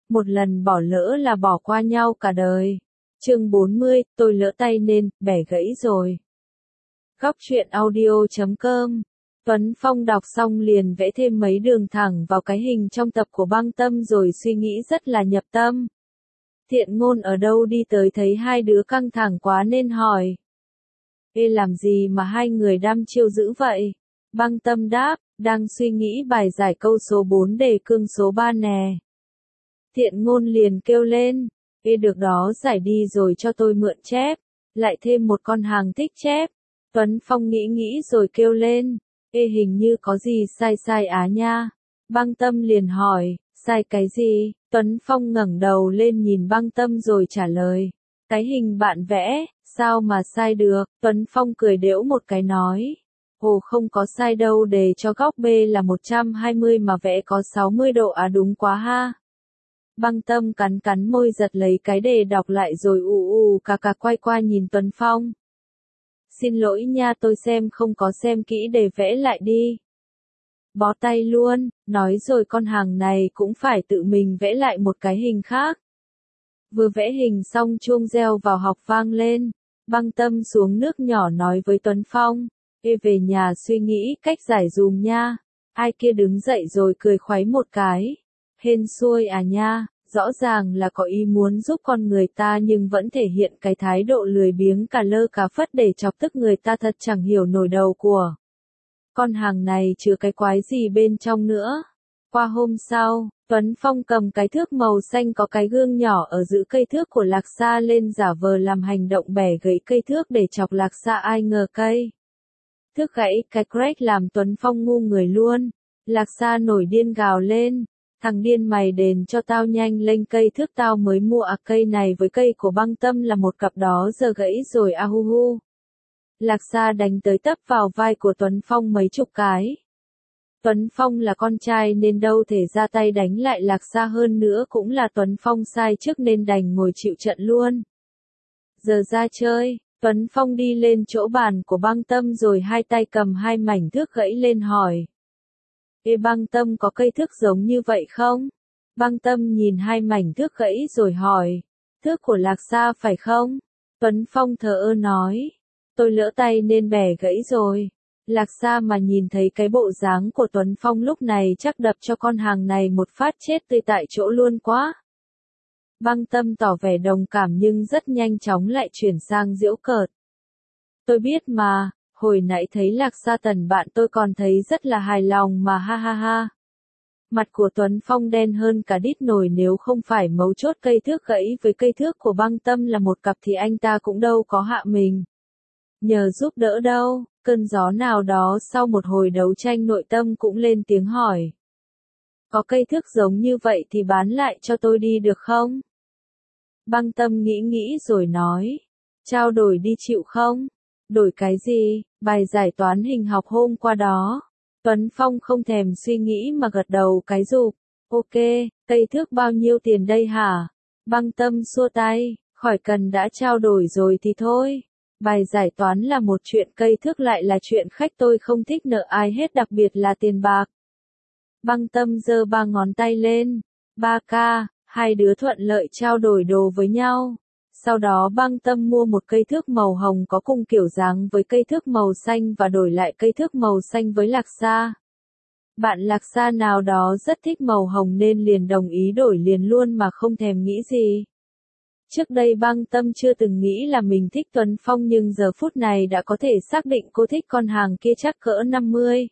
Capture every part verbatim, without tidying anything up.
một lần bỏ lỡ là bỏ qua nhau cả đời. Chương bốn mươi, tôi lỡ tay nên, bẻ gãy rồi. Góc truyện audio chấm com. Tuấn Phong đọc xong liền vẽ thêm mấy đường thẳng vào cái hình trong tập của Băng Tâm rồi suy nghĩ rất là nhập tâm. Thiện Ngôn ở đâu đi tới thấy hai đứa căng thẳng quá nên hỏi. Ê làm gì mà hai người đăm chiêu dữ vậy? Băng Tâm đáp, đang suy nghĩ bài giải câu số bốn đề cương số ba nè. Thiện Ngôn liền kêu lên, ê được đó giải đi rồi cho tôi mượn chép, lại thêm một con hàng thích chép. Tuấn Phong nghĩ nghĩ rồi kêu lên, ê hình như có gì sai sai á nha. Băng Tâm liền hỏi, sai cái gì? Tuấn Phong ngẩng đầu lên nhìn Băng Tâm rồi trả lời, cái hình bạn vẽ, sao mà sai được? Tuấn Phong cười đễu một cái nói, ồ không có sai đâu, đề cho góc B là một trăm hai mươi mà vẽ có sáu mươi độ à, đúng quá ha. Băng Tâm cắn cắn môi giật lấy cái đề đọc lại rồi ù ù cà cà quay qua nhìn Tuấn Phong. Xin lỗi nha, tôi xem không có xem kỹ đề, vẽ lại đi. Bó tay luôn, nói rồi con hàng này cũng phải tự mình vẽ lại một cái hình khác. Vừa vẽ hình xong chuông reo vào học vang lên. Băng Tâm xuống nước nhỏ nói với Tuấn Phong, ê về nhà suy nghĩ cách giải dùm nha. Ai kia đứng dậy rồi cười khoáy một cái. Hên xui à nha, rõ ràng là có ý muốn giúp con người ta nhưng vẫn thể hiện cái thái độ lười biếng cà lơ cà phất để chọc tức người ta, thật chẳng hiểu nổi đầu của. Con hàng này chứa cái quái gì bên trong nữa. Qua hôm sau, Tuấn Phong cầm cái thước màu xanh có cái gương nhỏ ở giữa cây thước của Lạc Sa lên giả vờ làm hành động bẻ gãy cây thước để chọc Lạc Sa, ai ngờ cây thước gãy cái crack làm Tuấn Phong ngu người luôn. Lạc Sa nổi điên gào lên, thằng điên mày đền cho tao nhanh lên, cây thước tao mới mua à, cây này với cây của Băng Tâm là một cặp đó, giờ gãy rồi a hu hu. Lạc Sa đánh tới tấp vào vai của Tuấn Phong mấy chục cái. Tuấn Phong là con trai nên đâu thể ra tay đánh lại Lạc Sa, hơn nữa cũng là Tuấn Phong sai trước nên đành ngồi chịu trận luôn. Giờ ra chơi, Tuấn Phong đi lên chỗ bàn của Băng Tâm rồi hai tay cầm hai mảnh thước gãy lên hỏi. Ê Băng Tâm có cây thước giống như vậy không? Băng Tâm nhìn hai mảnh thước gãy rồi hỏi. Thước của Lạc Sa phải không? Tuấn Phong thờ ơ nói. Tôi lỡ tay nên bẻ gãy rồi. Lạc Sa mà nhìn thấy cái bộ dáng của Tuấn Phong lúc này chắc đập cho con hàng này một phát chết tươi tại chỗ luôn quá. Băng Tâm tỏ vẻ đồng cảm nhưng rất nhanh chóng lại chuyển sang giễu cợt. Tôi biết mà, hồi nãy thấy Lạc Sa Tần bạn tôi còn thấy rất là hài lòng mà, ha ha ha. Mặt của Tuấn Phong đen hơn cả đít nồi, nếu không phải mấu chốt cây thước gãy với cây thước của Băng Tâm là một cặp thì anh ta cũng đâu có hạ mình nhờ giúp đỡ đâu. Cơn gió nào đó sau một hồi đấu tranh nội tâm cũng lên tiếng hỏi. Có cây thước giống như vậy thì bán lại cho tôi đi được không? Băng Tâm nghĩ nghĩ rồi nói. Trao đổi đi chịu không? Đổi cái gì? Bài giải toán hình học hôm qua đó. Tuấn Phong không thèm suy nghĩ mà gật đầu cái rụp. Ok, cây thước bao nhiêu tiền đây hả? Băng Tâm xua tay, khỏi cần, đã trao đổi rồi thì thôi. Bài giải toán là một chuyện, cây thước lại là chuyện khách, tôi không thích nợ ai hết, đặc biệt là tiền bạc. Băng Tâm giơ ba ngón tay lên. Ba ca, hai đứa thuận lợi trao đổi đồ với nhau. Sau đó Băng Tâm mua một cây thước màu hồng có cùng kiểu dáng với cây thước màu xanh và đổi lại cây thước màu xanh với Lạc Sa. Bạn Lạc Sa nào đó rất thích màu hồng nên liền đồng ý đổi liền luôn mà không thèm nghĩ gì. Trước đây Băng Tâm chưa từng nghĩ là mình thích Tuấn Phong nhưng giờ phút này đã có thể xác định cô thích con hàng kia chắc cỡ năm mươi.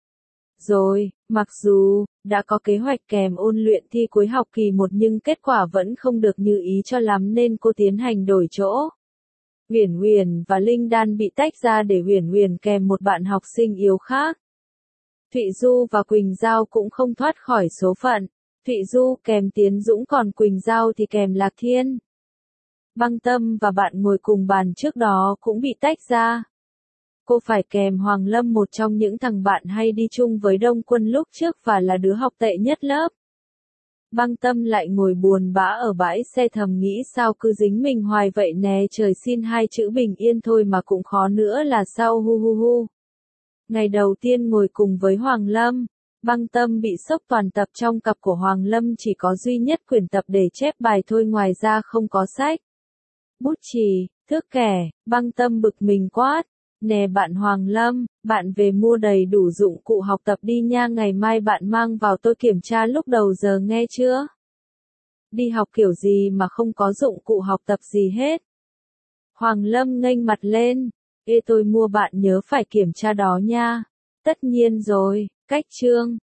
Rồi, mặc dù đã có kế hoạch kèm ôn luyện thi cuối học kỳ một nhưng kết quả vẫn không được như ý cho lắm nên cô tiến hành đổi chỗ. Uyển Uyển và Linh Đan bị tách ra để Uyển Uyển kèm một bạn học sinh yếu khác. Thụy Du và Quỳnh Giao cũng không thoát khỏi số phận. Thụy Du kèm Tiến Dũng còn Quỳnh Giao thì kèm Lạc Thiên. Băng Tâm và bạn ngồi cùng bàn trước đó cũng bị tách ra. Cô phải kèm Hoàng Lâm, một trong những thằng bạn hay đi chung với Đông Quân lúc trước và là đứa học tệ nhất lớp. Băng Tâm lại ngồi buồn bã ở bãi xe thầm nghĩ sao cứ dính mình hoài vậy nè, trời xin hai chữ bình yên thôi mà cũng khó nữa là sao, hu hu hu. Ngày đầu tiên ngồi cùng với Hoàng Lâm, Băng Tâm bị sốc toàn tập, trong cặp của Hoàng Lâm chỉ có duy nhất quyển tập để chép bài thôi, ngoài ra không có sách, bút chì, thước kẻ. Băng Tâm bực mình quát: "Nè bạn Hoàng Lâm, bạn về mua đầy đủ dụng cụ học tập đi nha, ngày mai bạn mang vào tôi kiểm tra lúc đầu giờ nghe chưa? Đi học kiểu gì mà không có dụng cụ học tập gì hết?" Hoàng Lâm nghênh mặt lên: "Ê, tôi mua bạn nhớ phải kiểm tra đó nha." "Tất nhiên rồi." Cách chương